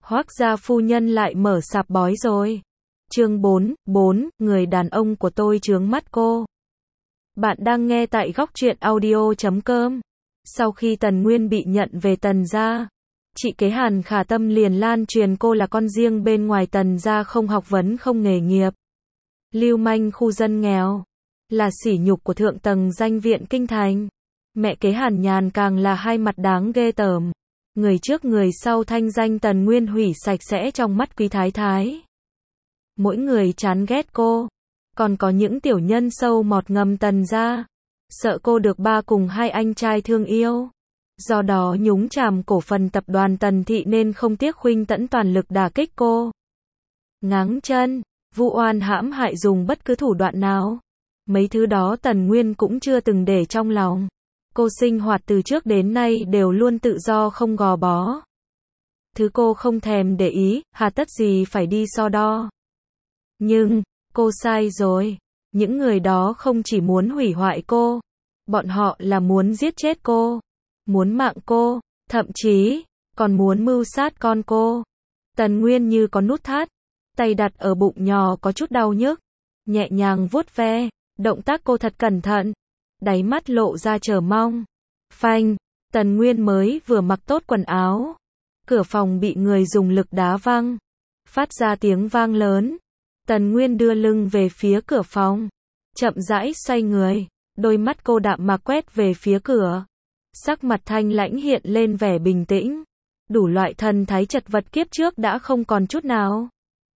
Hoác gia phu nhân lại mở sạp bói rồi. Chương 4, người đàn ông của tôi chướng mắt cô. Bạn đang nghe tại góc truyện audio.com. Sau khi Tần Nguyên bị nhận về Tần gia, chị kế Hàn Khả Tâm liền lan truyền cô là con riêng bên ngoài Tần gia, không học vấn không nghề nghiệp, lưu manh khu dân nghèo, là sỉ nhục của thượng tầng danh viện kinh thành. Mẹ kế Hàn Nhàn càng là hai mặt đáng ghê tởm. Người trước người sau, thanh danh Tần Nguyên hủy sạch sẽ trong mắt quý thái thái. Mỗi người chán ghét cô. Còn có những tiểu nhân sâu mọt ngầm Tần gia, sợ cô được ba cùng hai anh trai thương yêu. Do đó nhúng chàm cổ phần tập đoàn Tần thị nên không tiếc khuynh tẫn toàn lực đả kích cô. Ngáng chân, vu oan hãm hại, dùng bất cứ thủ đoạn nào. Mấy thứ đó Tần Nguyên cũng chưa từng để trong lòng. Cô sinh hoạt từ trước đến nay đều luôn tự do không gò bó. Thứ cô không thèm để ý, hà tất gì phải đi so đo. Nhưng, cô sai rồi. Những người đó không chỉ muốn hủy hoại cô, bọn họ là muốn giết chết cô, muốn mạng cô, thậm chí còn muốn mưu sát con cô. Tần Nguyên như có nút thắt, tay đặt ở bụng nhỏ có chút đau nhức, nhẹ nhàng vuốt ve, động tác cô thật cẩn thận, đáy mắt lộ ra chờ mong. Phanh, Tần Nguyên mới vừa mặc tốt quần áo, cửa phòng bị người dùng lực đá văng, phát ra tiếng vang lớn. Tần Nguyên đưa lưng về phía cửa phòng, chậm rãi xoay người, đôi mắt cô đạm mạc quét về phía cửa. Sắc mặt thanh lãnh hiện lên vẻ bình tĩnh, đủ loại thần thái chật vật kiếp trước đã không còn chút nào.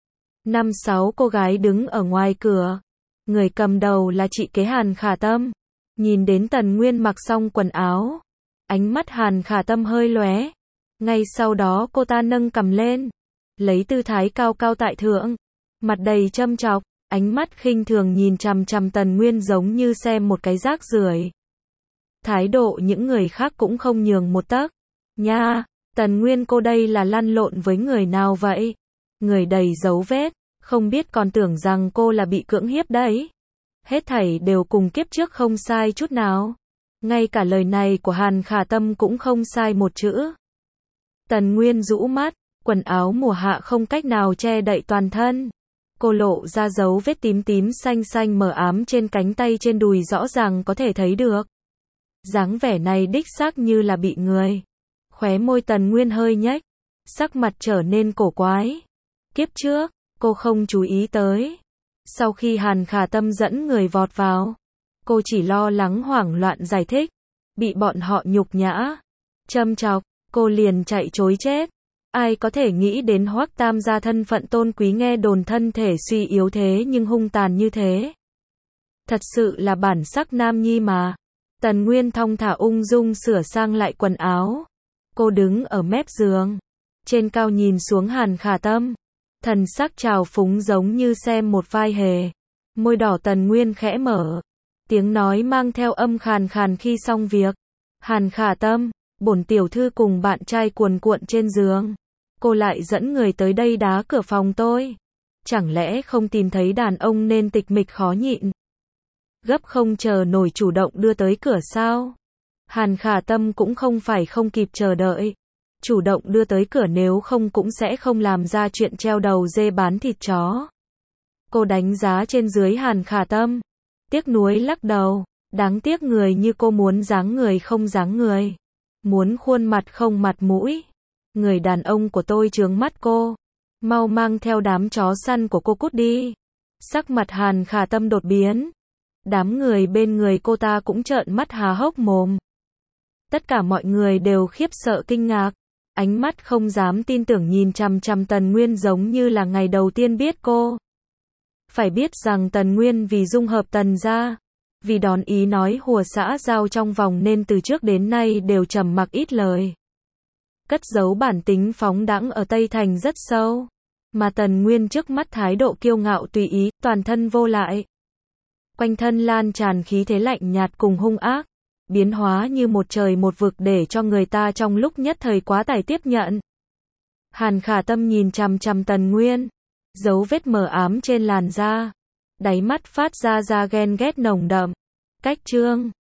5-6 cô gái đứng ở ngoài cửa, người cầm đầu là chị kế Hàn Khả Tâm. Nhìn đến Tần Nguyên mặc xong quần áo, ánh mắt Hàn Khả Tâm hơi lóe. Ngay sau đó cô ta nâng cằm lên, lấy tư thái cao cao tại thượng, mặt đầy châm chọc, ánh mắt khinh thường nhìn chằm chằm Tần Nguyên giống như xem một cái rác rưởi. Thái độ những người khác cũng không nhường một tấc. Nha, Tần Nguyên cô đây là lăn lộn với người nào vậy? Người đầy dấu vết, không biết còn tưởng rằng cô là bị cưỡng hiếp đấy. Hết thảy đều cùng kiếp trước không sai chút nào. Ngay cả lời này của Hàn Khả Tâm cũng không sai một chữ. Tần Nguyên rũ mắt, quần áo mùa hạ không cách nào che đậy toàn thân. Cô lộ ra dấu vết tím tím xanh xanh mờ ám trên cánh tay trên đùi rõ ràng có thể thấy được. Dáng vẻ này đích xác như là bị người. Khóe môi Tần Nguyên hơi nhếch, sắc mặt trở nên cổ quái. Kiếp trước, cô không chú ý tới. Sau khi Hàn Khả Tâm dẫn người vọt vào, cô chỉ lo lắng hoảng loạn giải thích. Bị bọn họ nhục nhã, châm chọc, cô liền chạy trối chết. Ai có thể nghĩ đến Hoắc Tam gia thân phận tôn quý, nghe đồn thân thể suy yếu thế nhưng hung tàn như thế. Thật sự là bản sắc nam nhi mà. Tần Nguyên thong thả ung dung sửa sang lại quần áo. Cô đứng ở mép giường, trên cao nhìn xuống Hàn Khả Tâm, thần sắc trào phúng giống như xem một vai hề. Môi đỏ Tần Nguyên khẽ mở, tiếng nói mang theo âm khàn khàn khi xong việc. Hàn Khả Tâm, bổn tiểu thư cùng bạn trai cuồn cuộn trên giường, cô lại dẫn người tới đây đá cửa phòng tôi. Chẳng lẽ không tìm thấy đàn ông nên tịch mịch khó nhịn, gấp không chờ nổi chủ động đưa tới cửa sao? Hàn Khả Tâm cũng không phải không kịp chờ đợi, chủ động đưa tới cửa, nếu không cũng sẽ không làm ra chuyện treo đầu dê bán thịt chó. Cô đánh giá trên dưới Hàn Khả Tâm, tiếc nuối lắc đầu, đáng tiếc người như cô muốn dáng người không dáng người, muốn khuôn mặt không mặt mũi. Người đàn ông của tôi chướng mắt cô, mau mang theo đám chó săn của cô cút đi. Sắc mặt Hàn Khả Tâm đột biến, đám người bên người cô ta cũng trợn mắt há hốc mồm. Tất cả mọi người đều khiếp sợ kinh ngạc, ánh mắt không dám tin tưởng nhìn chằm chằm Tần Nguyên giống như là ngày đầu tiên biết cô. Phải biết rằng Tần Nguyên vì dung hợp Tần gia, vì đón ý nói hùa xã giao trong vòng nên từ trước đến nay đều trầm mặc ít lời. Cất giấu bản tính phóng đãng ở Tây Thành rất sâu. Mà Tần Nguyên trước mắt thái độ kiêu ngạo tùy ý, toàn thân vô lại. Quanh thân lan tràn khí thế lạnh nhạt cùng hung ác, biến hóa như một trời một vực để cho người ta trong lúc nhất thời quá tải tiếp nhận. Hàn Khả Tâm nhìn chằm chằm Tần Nguyên, dấu vết mờ ám trên làn da, đáy mắt phát ra ghen ghét nồng đậm. Cách trương,